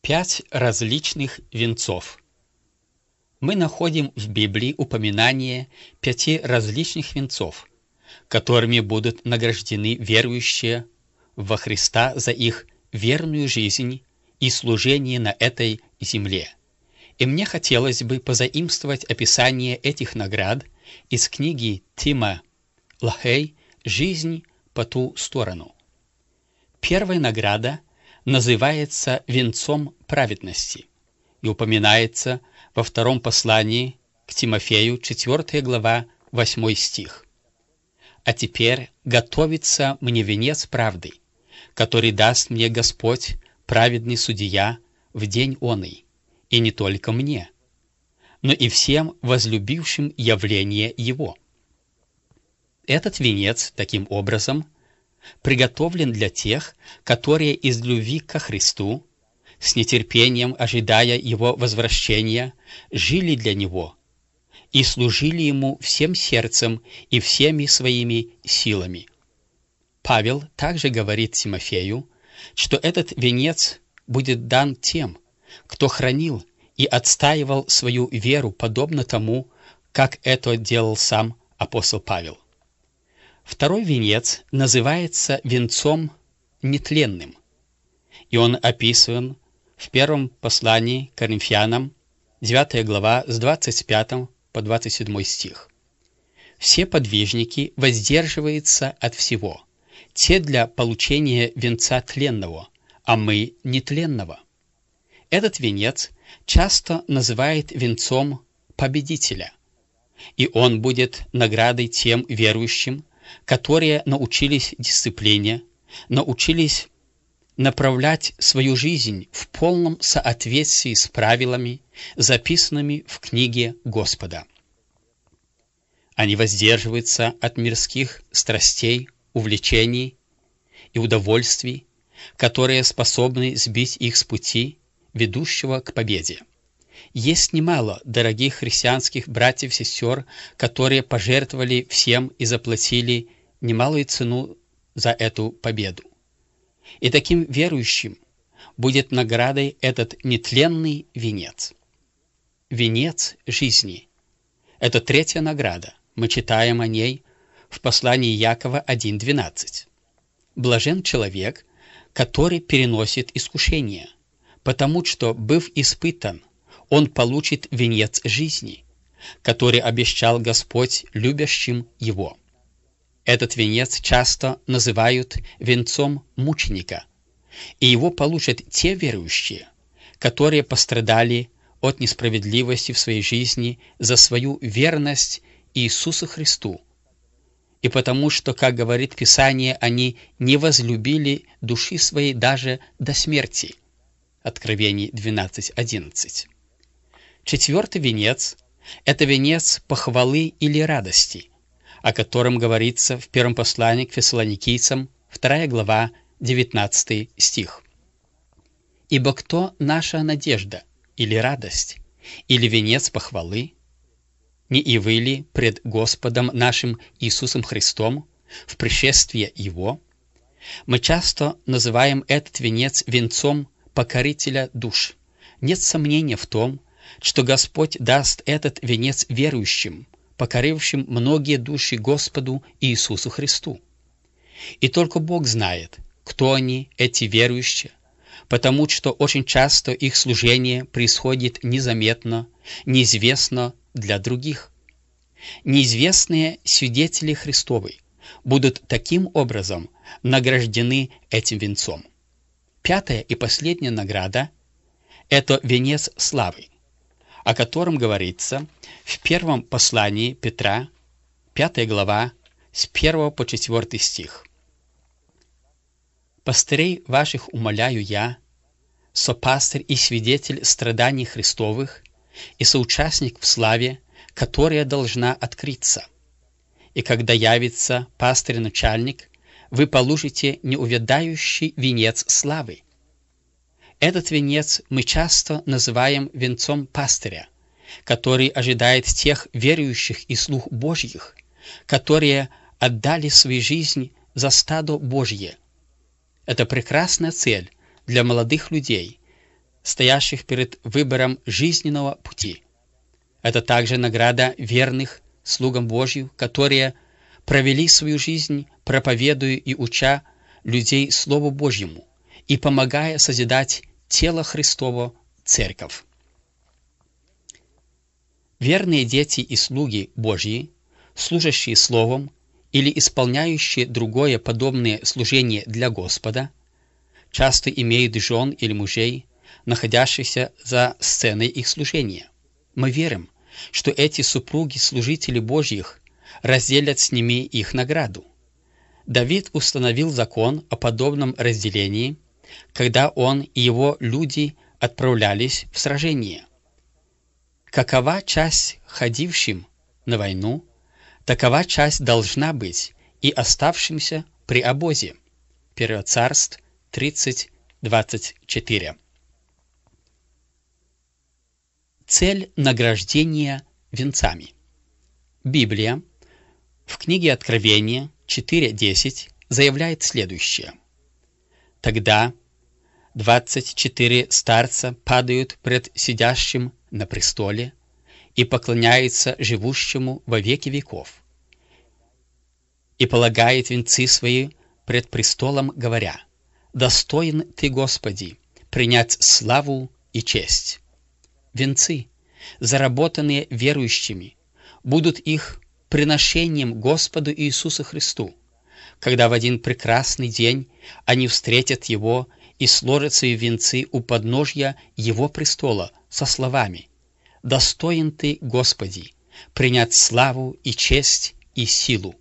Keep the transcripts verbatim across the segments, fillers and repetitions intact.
Пять различных венцов. Мы находим в Библии упоминание пяти различных венцов, которыми будут награждены верующие во Христа за их верную жизнь и служение на этой земле. И мне хотелось бы позаимствовать описание этих наград из книги Тима Лахей «Жизнь по ту сторону». Первая награда называется венцом праведности и упоминается во втором послании к Тимофею, четвёртая глава, восьмой стих. «А теперь готовится мне венец правды, который даст мне Господь, праведный судья, в день оный, и не только мне, но и всем возлюбившим явление Его». Этот венец, таким образом, приготовлен для тех, которые из любви ко Христу, с нетерпением ожидая Его возвращения, жили для Него и служили Ему всем сердцем и всеми своими силами. Павел также говорит Тимофею, что этот венец будет дан тем, кто хранил и отстаивал свою веру подобно тому, как это делал сам апостол Павел. Второй венец называется венцом нетленным, и он описан в первом послании к Коринфянам, девятая глава, с двадцать пятого по двадцать седьмой стих. «Все подвижники воздерживаются от всего, те для получения венца тленного, а мы нетленного». Этот венец часто называют венцом победителя, и он будет наградой тем верующим, которые научились дисциплине, научились направлять свою жизнь в полном соответствии с правилами, записанными в книге Господа. Они воздерживаются от мирских страстей, увлечений и удовольствий, которые способны сбить их с пути, ведущего к победе. Есть немало дорогих христианских братьев и сестер, которые пожертвовали всем и заплатили немалую цену за эту победу. И таким верующим будет наградой этот нетленный венец. Венец жизни – это третья награда. Мы читаем о ней в послании Якова один двенадцать. «Блажен человек, который переносит искушение, потому что, быв испытан, он получит венец жизни, который обещал Господь любящим его». Этот венец часто называют венцом мученика, и его получат те верующие, которые пострадали от несправедливости в своей жизни за свою верность Иисусу Христу, и потому что, как говорит Писание, они не возлюбили души своей даже до смерти. Откровение двенадцать одиннадцать. Четвертый венец – это венец похвалы или радости, о котором говорится в первом послании к Фессалоникийцам, вторая глава, девятнадцатый стих. «Ибо кто наша надежда, или радость, или венец похвалы? Не и вы ли пред Господом нашим Иисусом Христом в пришествие Его?» Мы часто называем этот венец венцом покорителя душ. Нет сомнения в том, что Господь даст этот венец верующим, покорившим многие души Господу Иисусу Христу. И только Бог знает, кто они, эти верующие, потому что очень часто их служение происходит незаметно, неизвестно для других. Неизвестные свидетели Христовы будут таким образом награждены этим венцом. Пятая и последняя награда – это венец славы, о котором говорится в первом послании Петра, пятая глава, с первого по четвёртый стих. «Пастырей ваших умоляю я, сопастырь и свидетель страданий Христовых и соучастник в славе, которая должна открыться. И когда явится пастырь-начальник, вы получите неувядающий венец славы». Этот венец мы часто называем венцом пастыря, который ожидает тех верующих и слуг Божьих, которые отдали свою жизнь за стадо Божье. Это прекрасная цель для молодых людей, стоящих перед выбором жизненного пути. Это также награда верных слугам Божьим, которые провели свою жизнь, проповедуя и уча людей Слову Божьему и помогая созидать тело Христово, Церковь. Верные дети и слуги Божьи, служащие Словом или исполняющие другое подобное служение для Господа, часто имеют жен или мужей, находящихся за сценой их служения. Мы верим, что эти супруги-служители Божьих разделят с ними их награду. Давид установил закон о подобном разделении, когда он и его люди отправлялись в сражение. Какова часть ходившим на войну, такова часть должна быть и оставшимся при обозе. Первое Царств тридцать двадцать четыре. Цель награждения венцами. Библия в книге Откровения четыре десять заявляет следующее. «Тогда двадцать четыре старца падают пред сидящим на престоле и поклоняются живущему во веки веков, и полагают венцы свои пред престолом, говоря: достоин Ты, Господи, принять славу и честь». Венцы, заработанные верующими, будут их приношением Господу Иисусу Христу, когда в один прекрасный день они встретят Его и сложат свои венцы у подножья Его престола со словами: «Достоин Ты, Господи, принять славу и честь и силу».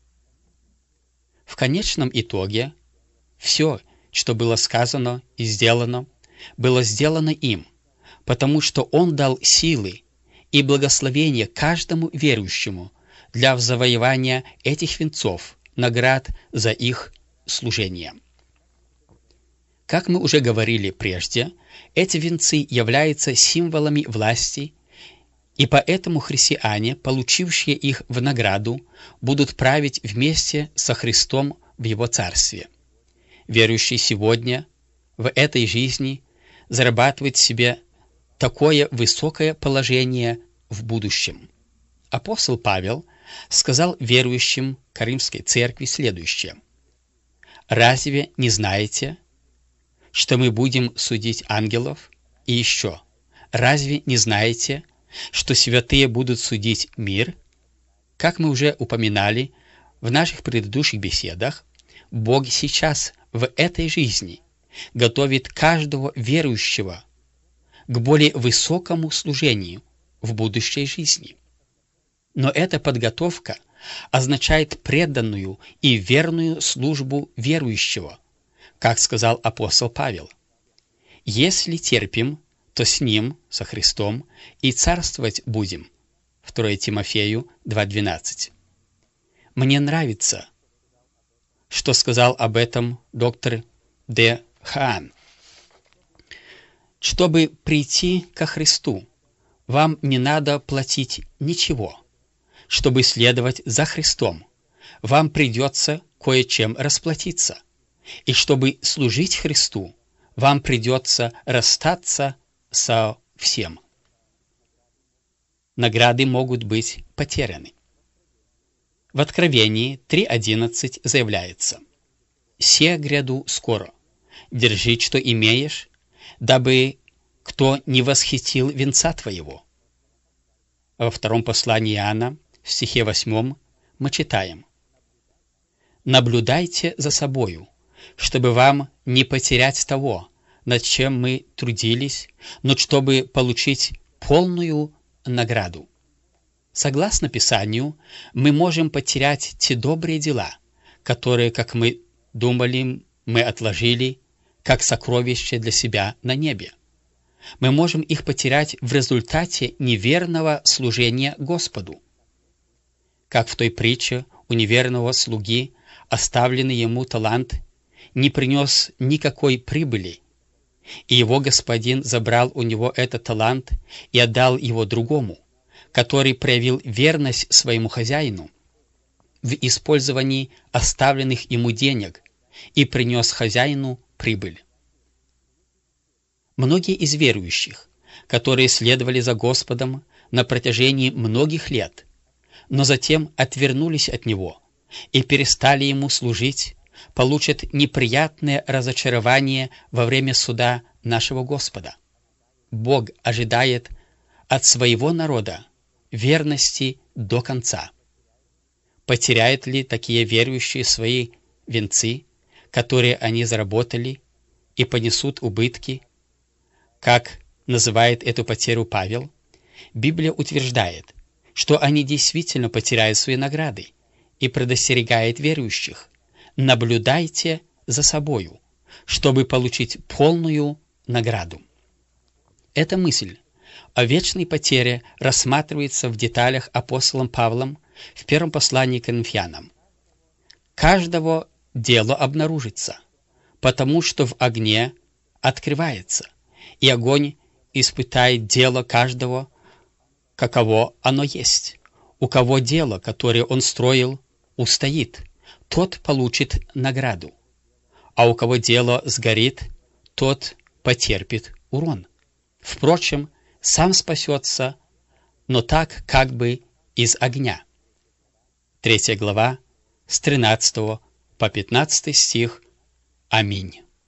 В конечном итоге все, что было сказано и сделано, было сделано им, потому что Он дал силы и благословение каждому верующему для завоевания этих венцов, наград за их служение. Как мы уже говорили прежде, эти венцы являются символами власти, и поэтому христиане, получившие их в награду, будут править вместе со Христом в Его Царстве. Верующий сегодня в этой жизни зарабатывает себе такое высокое положение в будущем. Апостол Павел сказал верующим Коринфской церкви следующее: «Разве не знаете, что мы будем судить ангелов? И еще, разве не знаете, что святые будут судить мир?» Как мы уже упоминали в наших предыдущих беседах, Бог сейчас в этой жизни готовит каждого верующего к более высокому служению в будущей жизни. Но эта подготовка означает преданную и верную службу верующего, как сказал апостол Павел: «Если терпим, то с Ним, со Христом, и царствовать будем». второе Тимофею два двенадцать. Мне нравится, что сказал об этом доктор Д. Хаан. Чтобы прийти ко Христу, вам не надо платить ничего. Чтобы следовать за Христом, вам придется кое-чем расплатиться. И чтобы служить Христу, вам придется расстаться со всем. Награды могут быть потеряны. В Откровении три одиннадцать заявляется: «Се гряду скоро, держи, что имеешь, дабы кто не восхитил венца твоего». Во втором послании Иоанна, в стихе восьмом, мы читаем: «Наблюдайте за собою, чтобы вам не потерять того, над чем мы трудились, но чтобы получить полную награду». Согласно Писанию, мы можем потерять те добрые дела, которые, как мы думали, мы отложили, как сокровище для себя на небе. Мы можем их потерять в результате неверного служения Господу. Как в той притче у неверного слуги, оставленный ему талант не принес никакой прибыли, и его господин забрал у него этот талант и отдал его другому, который проявил верность своему хозяину в использовании оставленных ему денег и принес хозяину прибыль. Многие из верующих, которые следовали за Господом на протяжении многих лет, но затем отвернулись от Него и перестали Ему служить, получат неприятное разочарование во время суда нашего Господа. Бог ожидает от своего народа верности до конца. Потеряют ли такие верующие свои венцы, которые они заработали, и понесут убытки, как называет эту потерю Павел? Библия утверждает, что они действительно потеряют свои награды, и предостерегает верующих: наблюдайте за собою, чтобы получить полную награду. Эта мысль о вечной потере рассматривается в деталях апостолом Павлом в первом послании к Коринфянам. Каждого дело обнаружится, потому что в огне открывается, и огонь испытает дело каждого, каково оно есть. У кого дело, которое он строил, устоит, тот получит награду, а у кого дело сгорит, тот потерпит урон. Впрочем, сам спасется, но так как бы из огня. Третья глава, с тринадцатого по пятнадцатый стих. Аминь.